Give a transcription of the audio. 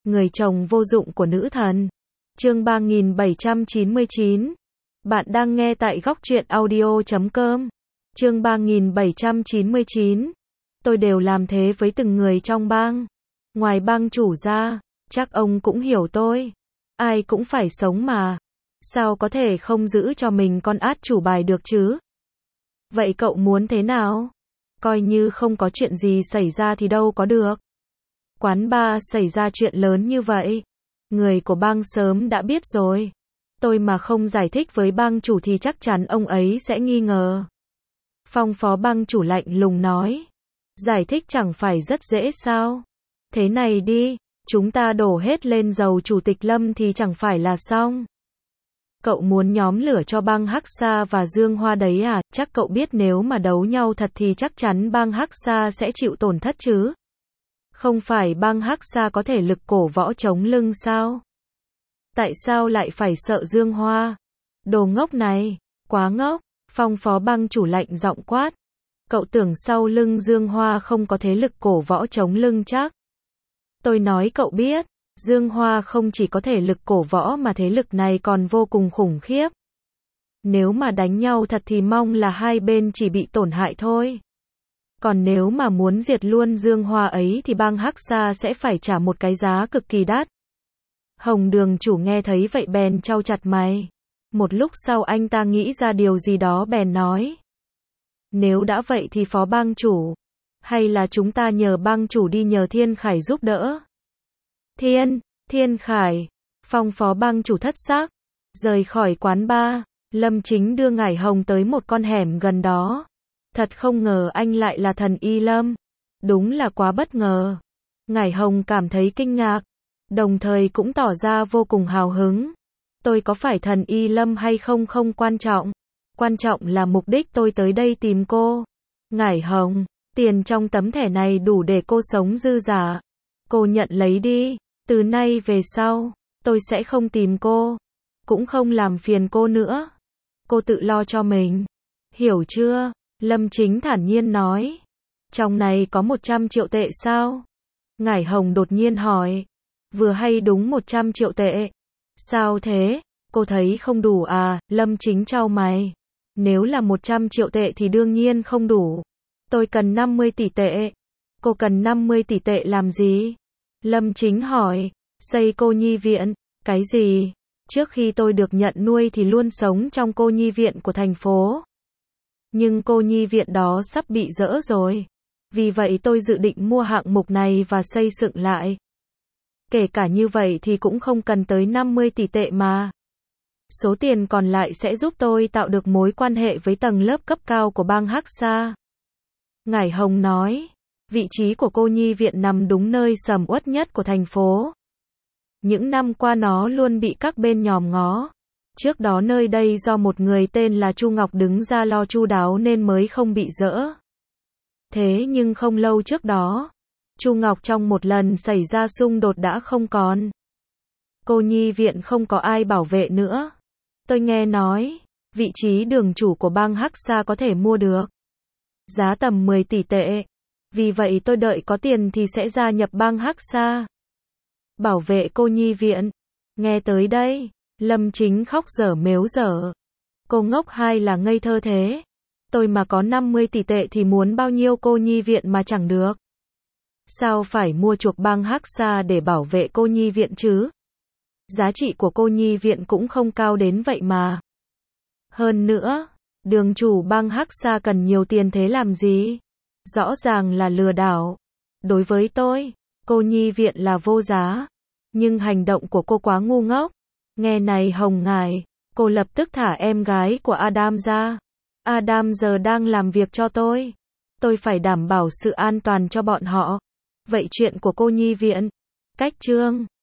Người chồng vô dụng của nữ thần. Chương 3799. Bạn đang nghe tại góc truyện audio.com. Chương 3799. Tôi đều làm thế với từng người trong bang. Ngoài bang chủ ra, chắc ông cũng hiểu tôi. Ai cũng phải sống mà. Sao có thể không giữ cho mình con át chủ bài được chứ? Vậy cậu muốn thế nào? Coi như không có chuyện gì xảy ra thì đâu có được. Quán bar xảy ra chuyện lớn như vậy. Người của bang sớm đã biết rồi. Tôi mà không giải thích với bang chủ thì chắc chắn ông ấy sẽ nghi ngờ. Phong phó bang chủ lạnh lùng nói. Giải thích chẳng phải rất dễ sao? Thế này đi, chúng ta đổ hết lên dầu chủ tịch Lâm thì chẳng phải là xong. Cậu muốn nhóm lửa cho bang Hắc Sa và Dương Hoa đấy à? Chắc cậu biết nếu mà đấu nhau thật thì chắc chắn bang Hắc Sa sẽ chịu tổn thất chứ? Không phải bang Hắc Sa có thể lực cổ võ chống lưng sao? Tại sao lại phải sợ Dương Hoa? Đồ ngốc này, quá ngốc. Phong phó bang chủ lạnh giọng quát. Cậu tưởng sau lưng Dương Hoa không có thế lực cổ võ chống lưng chắc? Tôi nói cậu biết, Dương Hoa không chỉ có thể lực cổ võ mà thế lực này còn vô cùng khủng khiếp. Nếu mà đánh nhau thật thì mong là hai bên chỉ bị tổn hại thôi. Còn nếu mà muốn diệt luôn Dương Hoa ấy thì bang Hắc Sa sẽ phải trả một cái giá cực kỳ đắt. Hồng Đường chủ nghe thấy vậy bèn chau chặt mày. Một lúc sau anh ta nghĩ ra điều gì đó bèn nói. Nếu đã vậy thì phó bang chủ, hay là chúng ta nhờ bang chủ đi nhờ Thiên Khải giúp đỡ. Thiên Khải, phong phó bang chủ thất xác. Rời khỏi quán bar, Lâm Chính đưa Ngải Hồng tới một con hẻm gần đó. Thật không ngờ anh lại là thần Y Lâm. Đúng là quá bất ngờ. Ngải Hồng cảm thấy kinh ngạc, đồng thời cũng tỏ ra vô cùng hào hứng. Tôi có phải thần Y Lâm hay không không quan trọng. Quan trọng là mục đích tôi tới đây tìm cô. Ngải Hồng, tiền trong tấm thẻ này đủ để cô sống dư dả. Cô nhận lấy đi. Từ nay về sau, tôi sẽ không tìm cô. Cũng không làm phiền cô nữa. Cô tự lo cho mình. Hiểu chưa? Lâm Chính thản nhiên nói. Trong này có 100 triệu tệ sao? Ngải Hồng đột nhiên hỏi. Vừa hay đúng 100 triệu tệ. Sao thế? Cô thấy không đủ à? Lâm Chính chau mày. Nếu là 100 triệu tệ thì đương nhiên không đủ. Tôi cần 50 tỷ tệ. Cô cần 50 tỷ tệ làm gì? Lâm Chính hỏi. Xây cô nhi viện. Cái gì? Trước khi tôi được nhận nuôi thì luôn sống trong cô nhi viện của thành phố. Nhưng cô nhi viện đó sắp bị dỡ rồi. Vì vậy tôi dự định mua hạng mục này và xây dựng lại. Kể cả như vậy thì cũng không cần tới 50 tỷ tệ mà. Số tiền còn lại sẽ giúp tôi tạo được mối quan hệ với tầng lớp cấp cao của bang Hắc Sa. Ngải Hồng nói, vị trí của cô nhi viện nằm đúng nơi sầm uất nhất của thành phố. Những năm qua nó luôn bị các bên nhòm ngó. Trước đó nơi đây do một người tên là Chu Ngọc đứng ra lo chu đáo nên mới không bị dỡ. Thế nhưng không lâu trước đó, Chu Ngọc trong một lần xảy ra xung đột đã không còn. Cô nhi viện không có ai bảo vệ nữa. Tôi nghe nói, vị trí đường chủ của bang Hắc Sa có thể mua được. Giá tầm 10 tỷ tệ. Vì vậy tôi đợi có tiền thì sẽ gia nhập bang Hắc Sa. Bảo vệ cô nhi viện. Nghe tới đây, Lâm Chính khóc dở mếu dở. Cô ngốc hay là ngây thơ thế? Tôi mà có 50 tỷ tệ thì muốn bao nhiêu cô nhi viện mà chẳng được. Sao phải mua chuộc bang Hắc Sa để bảo vệ cô nhi viện chứ? Giá trị của cô nhi viện cũng không cao đến vậy mà. Hơn nữa, đường chủ bang Hắc Sa cần nhiều tiền thế làm gì? Rõ ràng là lừa đảo. Đối với tôi, cô nhi viện là vô giá. Nhưng hành động của cô quá ngu ngốc. Nghe này Hồng Ngải, cô lập tức thả em gái của Adam ra. Adam giờ đang làm việc cho tôi. Tôi phải đảm bảo sự an toàn cho bọn họ. Vậy chuyện của cô nhi viện? Cách chương